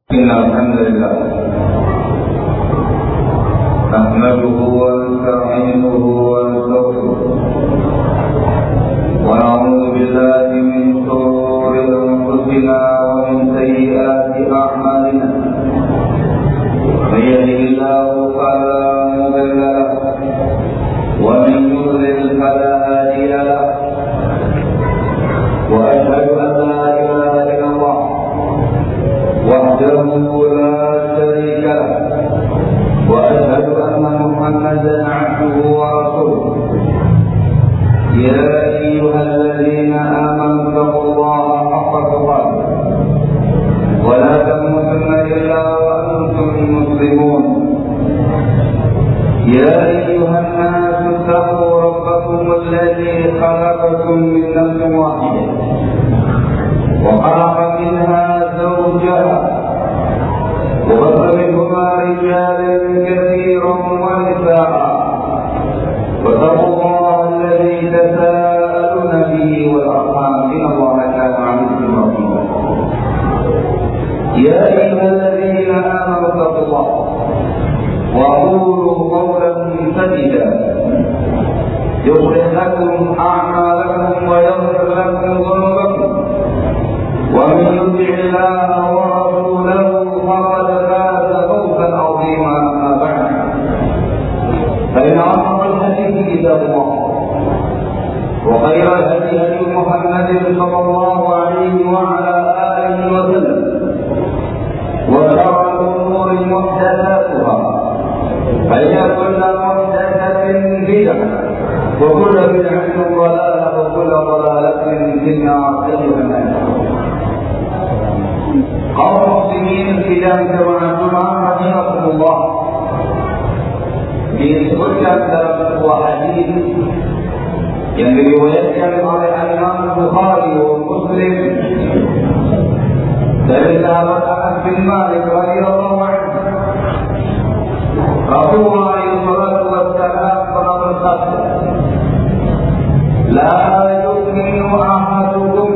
الحمد لله نحمده ونستعينه ونستغفره ونعوذ بالله من شرور انفسنا ومن سيئات اعمالنا من يهده الله فلا مضل له ومن يضلل فلا هادي له واشهد ان لا اله الا الله وحده لا شريك له واشهد ان محمدا عبده ورسوله يا ايها الذين امنوا اتقوا الله حق تقاته ولا تموتن الا وانتم مسلمون يا ايها الناس اتقوا ربكم الذي خلقكم من نفس واحده وخلق منها زوجها وبث منهما رجالا كثيرا ونساء واتقوا الله الذي تساءلون به والارحام ان الله كان عليكم رقيبا يا ايها الذين امنوا اتقوا الله وقولوا قولا سديدا يصلح لكم اعمالكم ويغفر لكم ذنوبكم ومن يطع الله ورسوله فقد فاز فوزا عظيما اما بعد فان اصدق الحديث كتاب الله وخير الهدي هدي محمد صلى الله عليه وعلى اله وسلم وشر الامور محدثاتها فان كل محدثه بدعه وكل بدعه ضلاله وكل ضلاله في النار ايها الناس kaum muslimin sidang jemaah Jumat rahimahumullah, disebutkan dalam sebuah hadis yang diriwayatkan oleh Imam Bukhari dan Muslim dari sahabat Anas bin Malik radhiyallahu anhu. Rasulullah sallallahu alaihi wasallam pernah bersabda, "La yu'minu ahadukum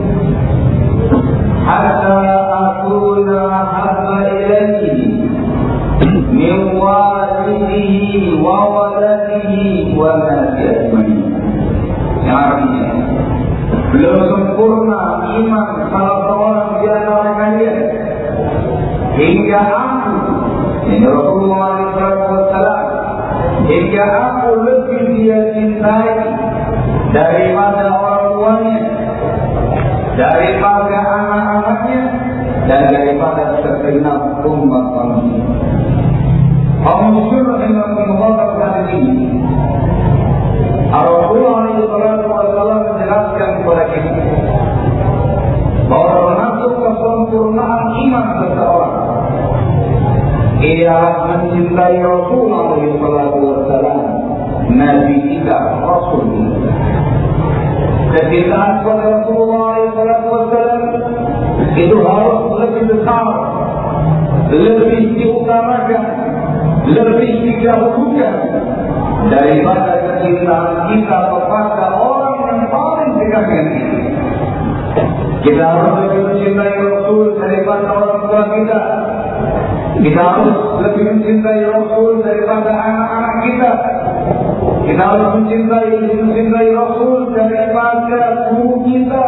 hatta akuna habba ilayhi min walidihi wa waladihi wa nasi ajmain." Yang artinya, belum sempurna iman salah seorang di antara kalian hingga aku, ini Rasulullah SAW, hingga aku lebih dia cintai daripada orang tuanya, daripada anak-anaknya, dan daripada segenap umat manusia. Kaum muslimin yang mengucapkan ini, Rasulullah SAW menjelaskan kepada kita bahwa termasuk kesempurnaan iman seseorang ialah mencintai Rasulullah SAW, Nabi kita, Rasul kita. Kecintaan kepada Rasulullah SAW itu harus lebih besar, lebih diutamakan, lebih didahulukan daripada kecintaan kita kepada orang yang paling dekat dengan kita. Kita harus lebih mencintai Rasul daripada orang tua kita. Kita harus lebih mencintai Rasul daripada anak-anak kita. Kita harus mencintai Rasul daripada guru kita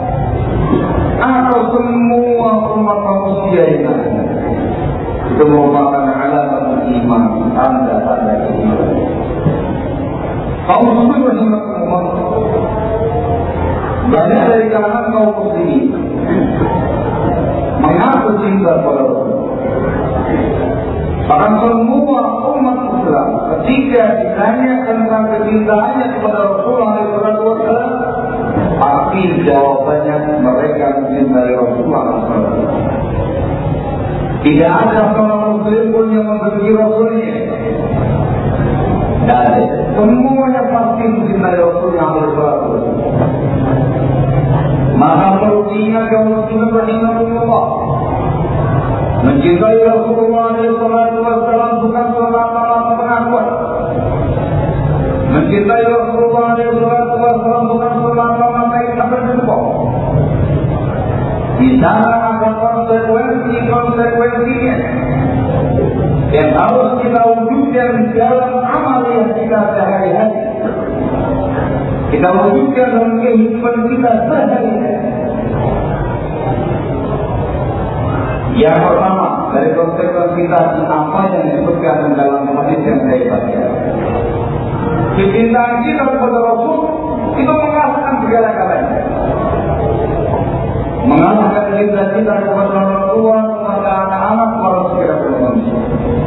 atau semua umat manusia ini. Itu merupakan alamat iman, tanda-tanda iman. Kaum muslimin banyak dari kalangan kaum muslimin mengaku cinta pada Rasul. Bahkan semua umat Islam ketika ditanya tentang kecintaannya kepada Rasulullah SAW, pasti jawabannya mereka mencintai Rasulullah SAW. Tidak ada seorang muslim pun yang membenci Rasulnya. Dan semuanya pasti mencintai Rasulullah SAW. Maka perlunya kaum muslimin rahimahumullah, mencintai Rasulullah SAW bukan semata-mata pengakuan. Mencintai Rasulullah SAW bukan semata-mata yang berjumpa. Di sana ada orang konsekuensinya yang harus kita wujudkan dalam amal yang kita sehari-hari, kita wujudkan dalam kehidupan kita sehari-hari. Yang pertama dari konsekuensi tadi apa yang disebutkan dalam hadis yang saya baca. Kecintaan kita kepada Rasul itu mengalahkan segala-galanya. Mengalahkan cinta kita kepada orang tua, kepada anak-anak, kepada segala manusia.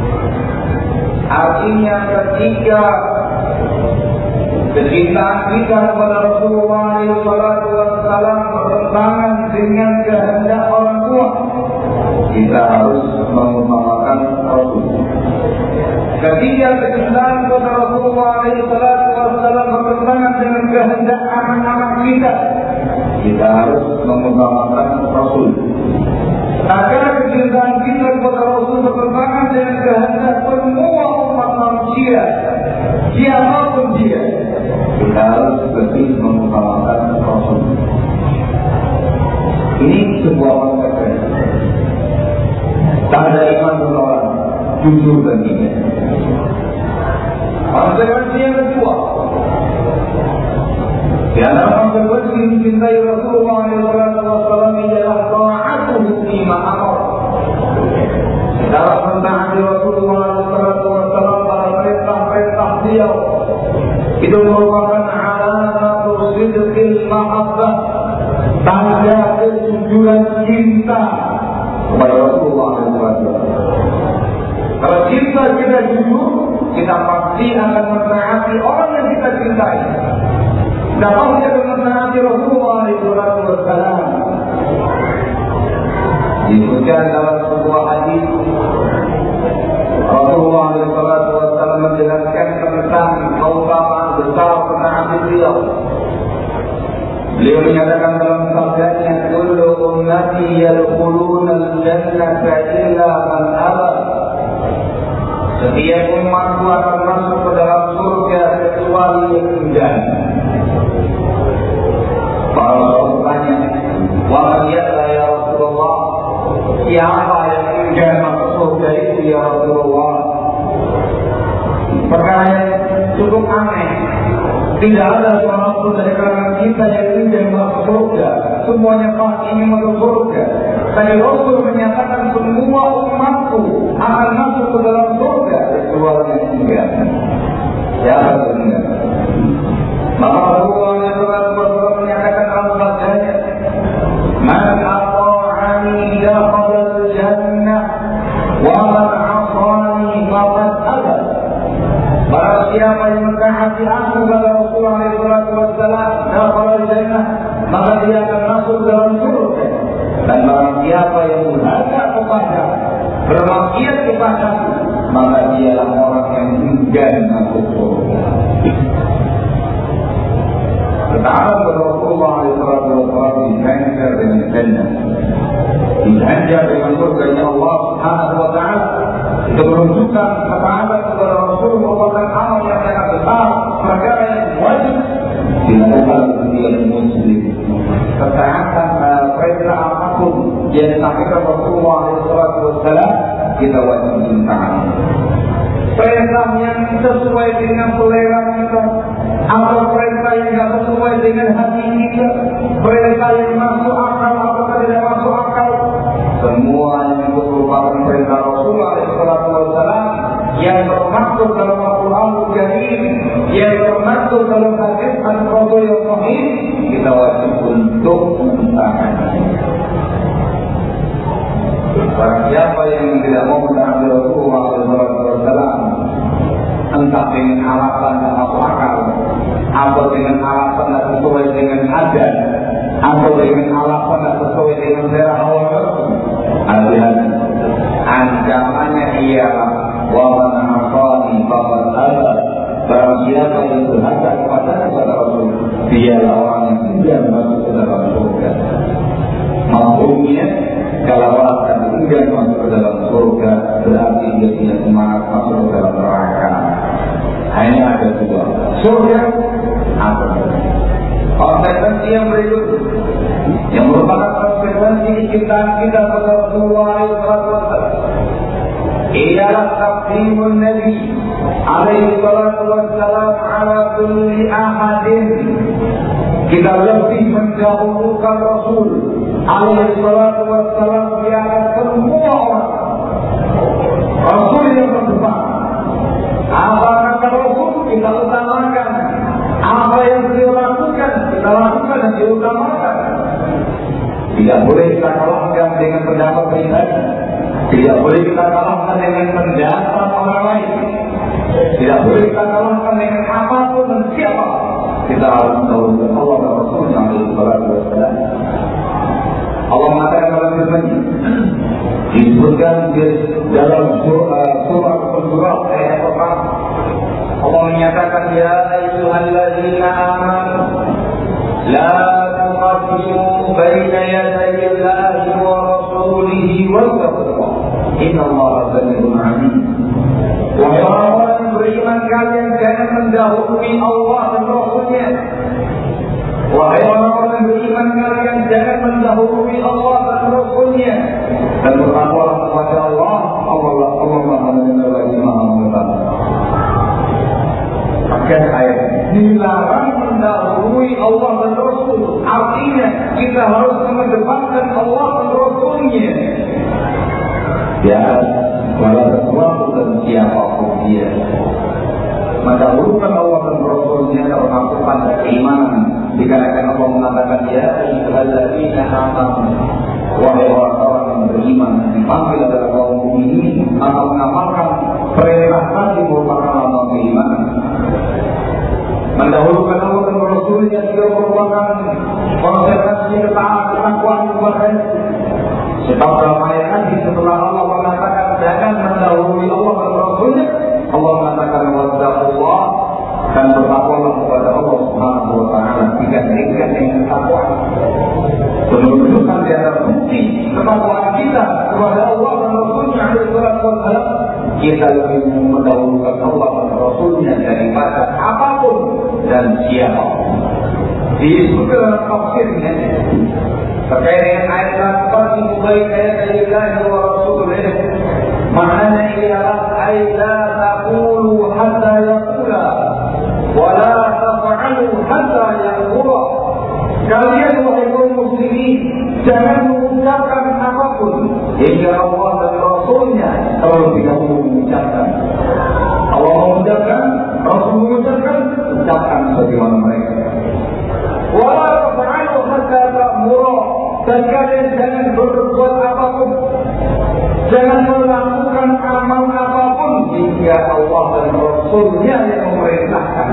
Artinya ketika kecintaan kita kepada Rasulullah SAW bertentangan dengan kehendak orang tua, kita harus mengutamakan Rasul. Ketika kecintaan kepada Rasulullah SAW bertentangan dengan kehendak anak-anak kita harus mengutamakan Rasul. Agar kecintaan kita kepada Rasul bertentangan dengan kehendak semua umat manusia, siapapun dia, kita harus lebih mengutamakan Rasul. Ini sebuah konsekuensi. Tak ada iman seseorang jujur baginya. Konsekuensi yang kedua, di antara konsekuensi mencintai Rasulullah SAW ialah ta'atuhu fima amar. Dalam mentaati Rasulullah SAW pada perintah-perintah beliau, itu merupakan alamatul sidqil mahabbah, tanda kejujuran cinta kepada Rasulullah SAW. Kalau cinta kita jujur, kita pasti akan mentaati orang yang kita cintai. Kita pasti akan mentaati Rasulullah SAW. Disebutkan dalam sebuah hadis, Rasulullah SAW menjelaskan tentang keutamaan besar mentaati beliau. Beliau menyatakan dalam sabdanya, "Kullu ummati yadkhuluna al-jannata illa man aba." Setiap umatku akan masuk ke dalam surga kecuali yang enggan. Para sahabat bertanya, "Wa ya Rasulullah, siapa yang enggan masuk surga itu ya Rasulullah?" Perkara yang cukup aneh. Tidak ada seorang pun dari kalangan kita yang ingin masuk surga. Semuanya pasti ingin masuk surga. Tapi Rasul menyatakan semua umatku akan masuk ke dalam surga kecuali yang enggak. Siapa yang enggak? Maka Rasulullah SAW menyatakan dalam sabdanya, "Man ata'ani dakhala al-jannah wa man 'asani faqad aba." Barang siapa yang mentaati aku kepada Rasulullah SAW, dakhala al-jannah, maka dia akan masuk dalam surga. Dan barang siapa yang durhaka kepada, bermaksiat kepada, maka dialah orang yang enggan masuk surga. Bertahan kepada Rasulullah SAW dihanjar dengan jannah, dihanjar dengan surga Allah Subhanahu wa Ta'ala. Itu menunjukkan ketaatan kepada Rasul merupakan amal yang sangat besar, perkara yang wajib dilakukan setiap muslim. Ketaatan perintah apapun yang disampaikan Rasulullah SAW, kita wajib mentaati. Perintah yang sesuai dengan selera kita, atau perintah yang tidak sesuai dengan hati kita, perintah yang masuk akal atau tidak masuk akal, semua yang merupakan perintah Rasulullah SAW yang termaktub dalam Al-Quran Karim, yang termaktub dalam hadis An-Rasul yang sahih, kita wajib untuk mentaati. Barang siapa yang tidak mau mentaati Rasulullah SAW, entah dengan alasan yang masuk akal, atau dengan alasan yang sesuai dengan adat, atau dengan alasan yang sesuai dengan selera hawa nafsu, hati-hati. Ancamannya ialah wa man 'asani faqad aba. Barang siapa yang durhaka kepada Rasul, dialah orang yang tidak masuk ke dalam surga. Maksudnya, kalau orang tidak masuk ke dalam surga, berarti dia tidak semangat masuk ke dalam neraka. Hanya ada dua, surga atau neraka. Konsekuensi yang berikut, yang merupakan konsekuensi kecintaan kita kepada Rasulullah SAW ialah taqdimul Nabi alaihi salatu wassalam ala kulli ahadin. Kita lebih mendahulukan Rasul alaihi salatu wassalam di atas semua orang. Rasul yang terdepan. Apa kata Rasul kita utamakan. Apa yang dia lakukan kita lakukan dan diutamakan. Tidak boleh kita kalahkan dengan pendapat pribadi. Tidak boleh kita kalahkan dengan pendapat orang lain. Tidak boleh kita kalahkan dengan apapun dan siapa. Kita harus mendahulukan Allah dan Rasulnya alaihi salatu wassalam. Allah mengatakan dalam firman-Nya, disebutkan dalam surah Al-Hujurat ayat 4, Allah menyatakan ya ayyuhalladzina amanu la tuqaddimu baina yaday Allahi wa rasulihi wattaqullah innallaha samii'un 'aliim. Wahai orang yang beriman, kalian jangan mendahului Allah dan Rasulnya. Wahai orang-orang yang beriman, kalian jangan mendahului Allah dan Rasulnya. Dan bertakwalah kepada Allah. Allah Maha Mendengar lagi Maha Mengetahui. Akhir ayat dilarang mendahului Allah dan Rasul. Artinya kita harus mengedepankan Allah dan Rasulnya. Ya, pada sesuatu dan siapapun dia. Mendahulukan Allah dan Rasulnya termasuk pada keimanan. Dikarenakan Allah mengatakan ya ayyuhalladzina amanu, wahai orang-orang yang beriman, dipanggil adalah kaum mukminin atau mengamalkan perintah tadi merupakan amal keimanan. Mendahulukan Allah dan Rasulnya juga merupakan konsekuensi ketaatan ketakwaan kepadanya. Sebab dalam ayat tadi setelah Allah mengatakan jangan mendahului Allah dan Rasulnya, Allah mengatakan wattaqullah dan bertakwalah kepada Allah Subhanahu wa taala, digantikan dengan ketakwaan. Menunjukkan di antara bukti ketakwaan kita kepada Allah dan Rasulnya alaihi salatu wassalam, kita lebih mendahulukan Allah dan Rasulnya daripada apapun dan siapapun. Disebutkan dalam tafsirnya terkait dengan ayat "Faqadimu baina yaday Allahi wa rasulih", maknanya ialah la taqulu hatta yaqula wa la taf'alu hatta yaqula. Kalian wahai kaum muslimin jangan mengucapkan apapun hingga Allah dan Rasulnya terlebih dahulu mengucapkan. Allah mengucapkan, Rasul mengucapkan, ucapkan sebagaimana mereka. Wa la taf'alu hatta ta'muru, dan kalian jangan berbuat apapun, jangan melakukan amal apapun hingga Allah dan Rasulnya yang memerintahkan.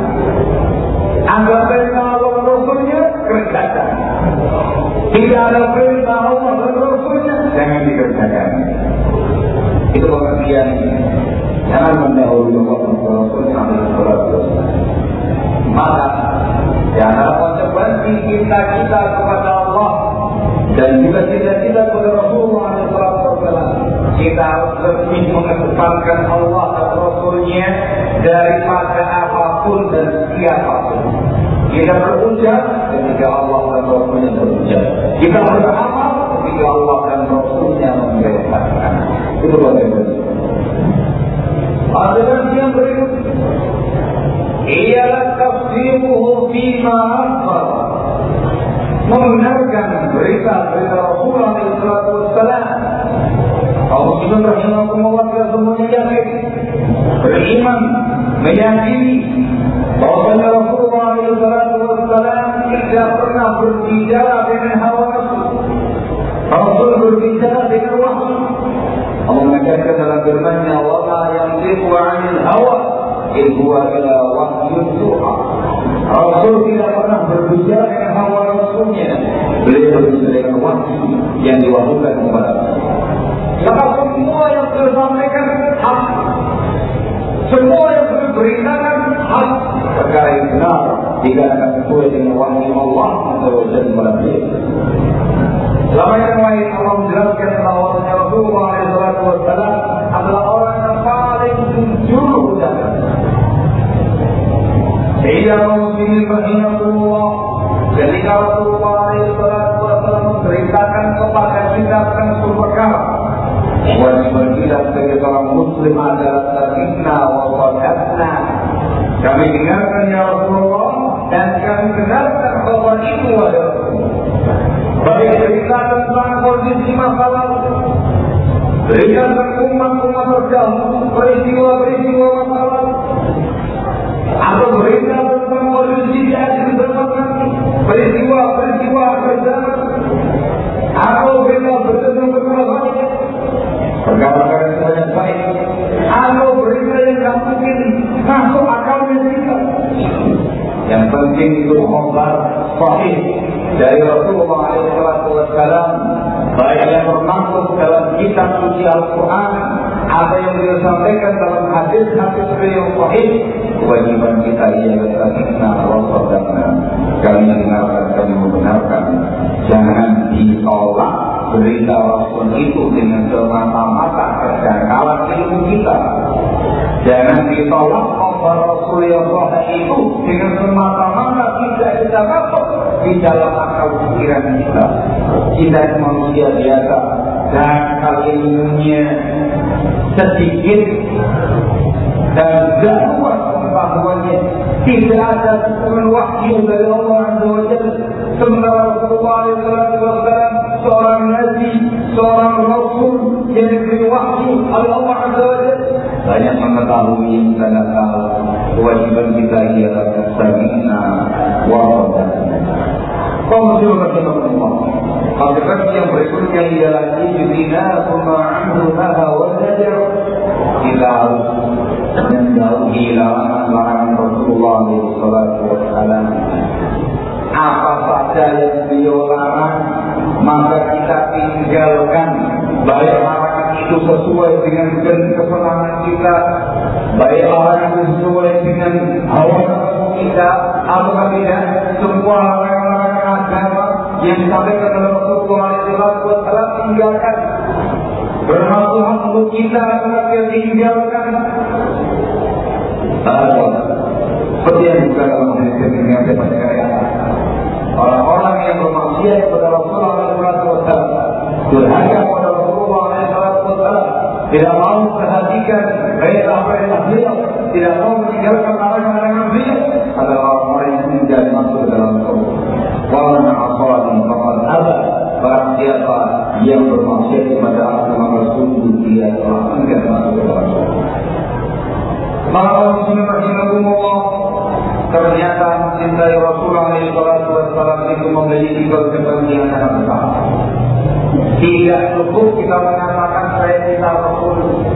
Ada perintah Allah dan Rasulnya, kerjakan. Tidak ada perintah Allah dan Rasulnya, jangan dikerjakan. Itu pengertian. Jangan mendahului Allah dan Rasulnya. Maka di antara konsekuensi kita kepada Allah dan juga kita kepada Rasulullah SAW, kita harus lebih mengedepankan Allah dan Rasulnya daripada apapun dan siapapun. Kita berucap ketika Allah dan Rasulnya berucap. Kita beramal ketika Allah dan Rasulnya memerintahkan. Itu bagaimana? Ada yang berikut ialah tafsiruhu fima akhbar, membenarkan berita-berita Rasulullah SAW. Kaum muslimin rahimakumullah, kita semuanya yakin, beriman, meyakini bahwasanya Rasulullah SAW tidak pernah berbicara dengan hawa nafsu. Rasul berbicara dengan wahyu. Allah mengatakan dalam firman-Nya, "Wa ma yantiqu 'anil hawa in huwa illa wahyun yuha." Rasul tidak pernah berbicara dengan hawa nafsunya. Beliau berbicara dengan wahyu yang diwahyukan kepada Rasul. Maka semua yang disampaikan hak, semua yang diberitakan hak, perkara yang benar dikatakan sesuai dengan wahyu Allah atau wajib melalui. Selama yang lain Allah menjelaskan bahwa Rasulullah SAW adalah orang yang paling jujur ucapan. Sehingga muslimin rahimahullah, ketika Rasulullah SAW memberitakan kepada kita kita sebagai seorang muslim adalah sami'na wa ata'na. Kami dengarkan ya Rasulullah dan kami benarkan bahwa itu adalah baik cerita tentang kondisi masa lalu, cerita tentang umat-umat terdahulu, peristiwa-peristiwa masa lalu, atau berita tentang kondisi di akhir zaman nanti, peristiwa-peristiwa akhir zaman, atau berita tentang perkara-perkara perkara-perkara yang sebanyak baik, atau berita yang tidak mungkin masuk akalnya kita. Yang penting itu khabar sahih dari Rasulullah SAW, baik yang bermaksud dalam kitab suci Al-Quran, apa yang beliau sampaikan dalam hadis-hadis beliau sahih. Kewajiban kita ialah sami'na wa ata'na. Kami dengarkan, kami membenarkan. Jangan ditolak berita Rasul itu dengan semata-mata kedangkalan ilmu kita. Jangan ditolak khabar Rasul yang sahih itu dengan semata-mata kita masuk di dalam akal pikiran kita. Kita manusia biasa dan kalau ilmunya sedikit dan tidak luas pengetahuannya, tidak ada turun wahyu dari Allah Azza wa Jalla. Sementara Rasulullah SAW seorang nabi, seorang rasul yang diberi wahyu oleh Allah Azza wa Jalla, banyak mengetahui yang kita tidak tahu. Kewajiban kita ialah sami'na wa ata'na. Kaum muslimin rahimahumullah. Hakikat yang berikutnya ialah ijtina ma'amdu maha wa najar. Kita harus menjauhi larangan-larangan Rasulullah SAW. Apa saja yang beliau larang, maka kita tinggalkan. Baik larangan itu sesuai dengan kesenangan kita, baik larangan itu sesuai dengan hawa nafsu kita, atau tidak. Semua larangan-larangan agama yang disampaikan oleh Rasulullah SAW tinggalkan. Bermanfaat untuk kita agar tinggalkan. Seperti yang juga dalam hadis yang saya bacakan, orang-orang yang bermaksiat kepada Rasulullah SAW, durhaka kepada Rasulullah SAW, tidak mau memperhatikan perintah-perintah beliau, tidak mau meninggalkan larangan-larangan beliau, adalah orang-orang yang tidak masuk dalam surga. Wa man 'asani faqad aba. Barang siapa yang bermaksiat kepada agama Rasul, dia telah enggan masuk dalam surga. Maka muslimin rahimahumullah, ternyata mencintai Rasulullah SAW itu memiliki kepentingan yang besar. Tidak cukup kita mengatakan saya cinta Rasul,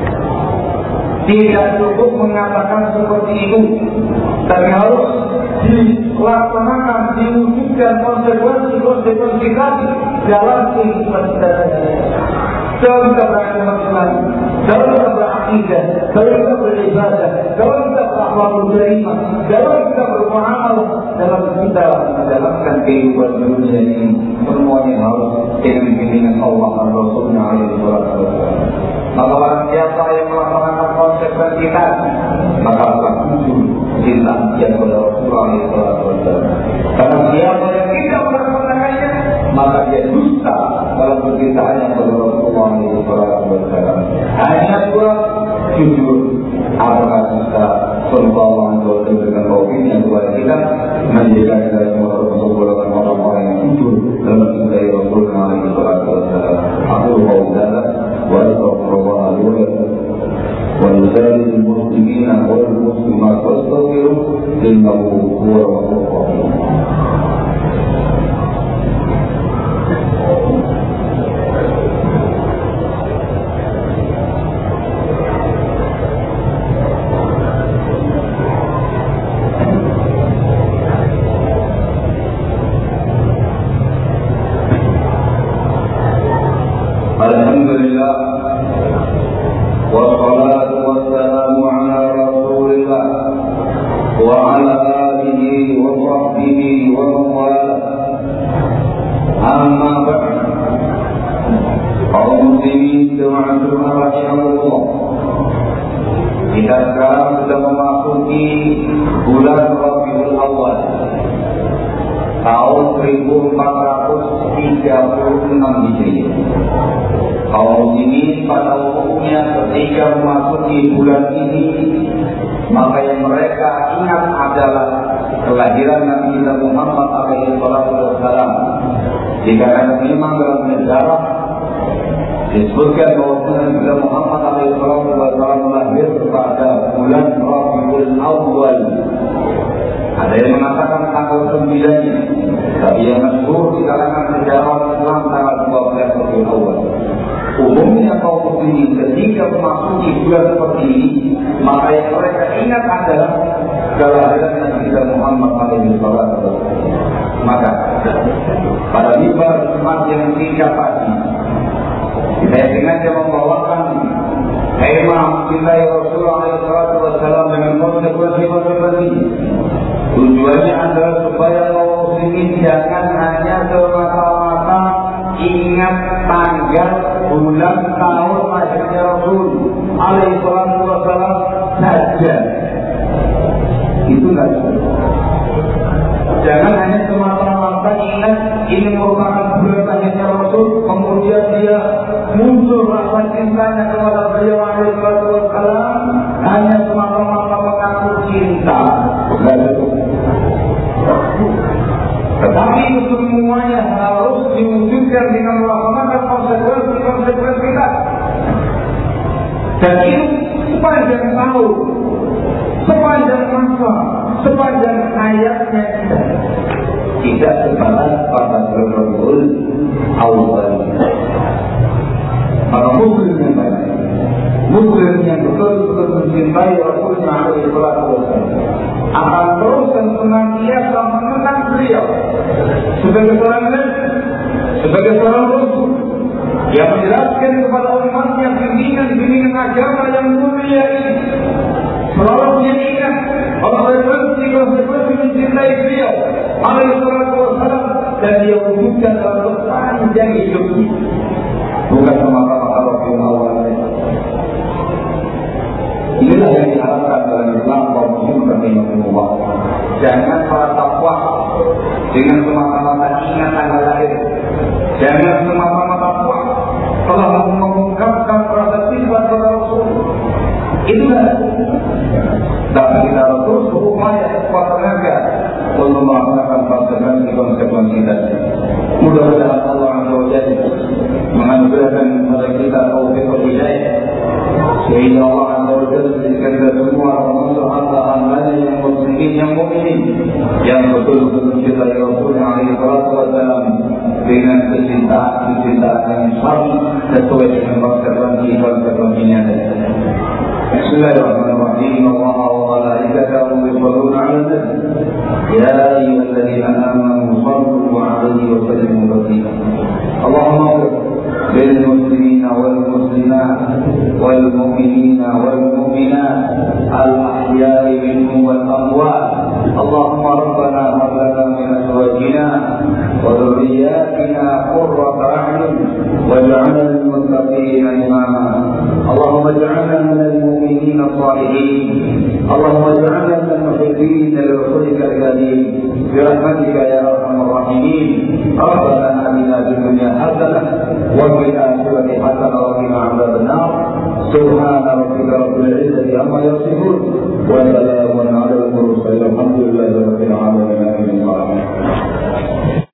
tidak cukup mengatakan seperti itu, tapi harus dilaksanakan, diwujudkan konsekuensi tadi dalam kehidupan kita. Dalam kita berakidah, dalam kita berakidah, dalam kita beribadah, dalam kita berakhlakul karimah, dalam kita bermuamalah, dalam kita menjalankan kehidupan dunia ini, semuanya harus dengan bimbingan Allah dan Rasulnya SAW. Maka barang siapa yang melaksanakan konsekuensi tadi, maka akan muncul cinta yang kepada Rasulullah SAW. Karena siapa yang tidak melaksanakannya, maka dia dusta dalam percintaannya kepada Rasulullah SAW. Hanya dua, jujur. Apakah kita Allah dengan taufiknya kepada kita menjadikan kita semua berkumpul orang-orang yang jujur dalam mencintai Rasulullah SAW. Aku berdoa wa astaghfirullah li wa lakum wa lisa'iril muslimina wal muslimat wastaghfiruh innahu huwal ghafurur rahim. Alhamdulillah wassalatu wassalamu ala Rasulillah wa ala alihi wa sahbihi wa mawala. Amma ba'd. Kaum muslimin jemaah rahimahullah, kita sekarang sudah memasuki bulan Rabiul Awal tahun 1436 Hijriah. Kaum muslimin pada umumnya ketika memasuki bulan ini, maka yang mereka ingat adalah kelahiran Nabi kita Muhammad SAW. Dikarenakan memang dalam sejarah disebutkan bahwa Nabi kita Muhammad SAW lahir pada bulan Rabiul Awal. Ada yang mengatakan tanggal 9-nya, tapi yang masyhur di kalangan sejarah Islam tanggal 12 Rabiul Awal. Umumnya kaum muslimin ketika memasuki bulan seperti ini, maka yang mereka ingat adalah kelahiran Nabi kita Muhammad SAW. Maka pada mimbar Jumat yang singkat tadi, saya sengaja membawakan tema Cintai Rasulullah SAW dengan konsekuensi-konsekuensi. Tujuannya adalah supaya kaum muslimin jangan hanya semata-mata ingat tanggal, bulan, tahun lahirnya Rasul SAW saja. Itu tidak cukup. Jangan hanya semata-mata ingat ini merupakan bulan lahirnya Rasul, kemudian dia muncul rasa cintanya kepada beliau SAW hanya semata-mata mengaku cinta. Tetapi itu semuanya harus diwujudkan dengan melaksanakan konsekuensi-konsekuensi tadi. Dan itu sepanjang tahun, sepanjang masa, sepanjang hayatnya kita, tidak sebatas pada Rabiul Awal. Maka muslim yang baik, muslim yang betul-betul mencintai Rasulullah SAW akan terus dan senantiasa mengenang beliau sebagai seorang nabi, sebagai seorang rasul yang menjelaskan kepada umatnya bimbingan agama yang mulia ini. Selalu dia ingat konsekuensi mencintai beliau SAW, dan dia wujudkan dalam sepanjang hidupnya, bukan semata-mata Rabiul Awal. Inilah yang diharapkan dalam Islam kaum muslimin rahimahumullah. Jangan merasa puas dengan semata-mata ingat tanggal lahir. Jangan semata-mata puas telah mengungkapkan rasa cinta kepada Rasul. Itulah. Tapi kita harus terus berupaya sekuat tenaga untuk melaksanakan konsekuensi tadi. Mudah-mudahan Allah Azza wa Jalla menganugerahkan kepada kita taufik wal hidayah, sehingga Allah Azza wa Jalla menjadikan kita semua hamba-hambanya yang muslimin, yang mukminin, yang betul-betul mencintai Rasulullah SAW dengan kecintaan yang syar'i sesuai dengan konsekuensinya. Bismillahirrahmanirrahim. Allah wa malaikatahu yusholluna 'alan nabi. Ya ayyuhalladzina amanu shallu 'alaihi wa sallimu taslima. Allahumma lil muslimina wal muslimat wal mu'minina wal mu'minat al ahya'i minhum wal amwat. Allahumma rabbana hab lana min azwajina wa dhurriyyatina qurrata a'yun waj'alna lil muttaqina imama. Allahumma ij'alna minal mu'minin as-salihin. Allahumma ij'alna minal muhibbin li rasulika al-karim bi rahmatika ya arhamar rahimin. Rabbana atina fid dunya hasanah wa fil akhirati hasanah wa qina adzaban nar. Subhana rabbika rabbil izzati amma yasifun wa salamun 'alal mursalin. Alhamdulillahi rabbil alamin.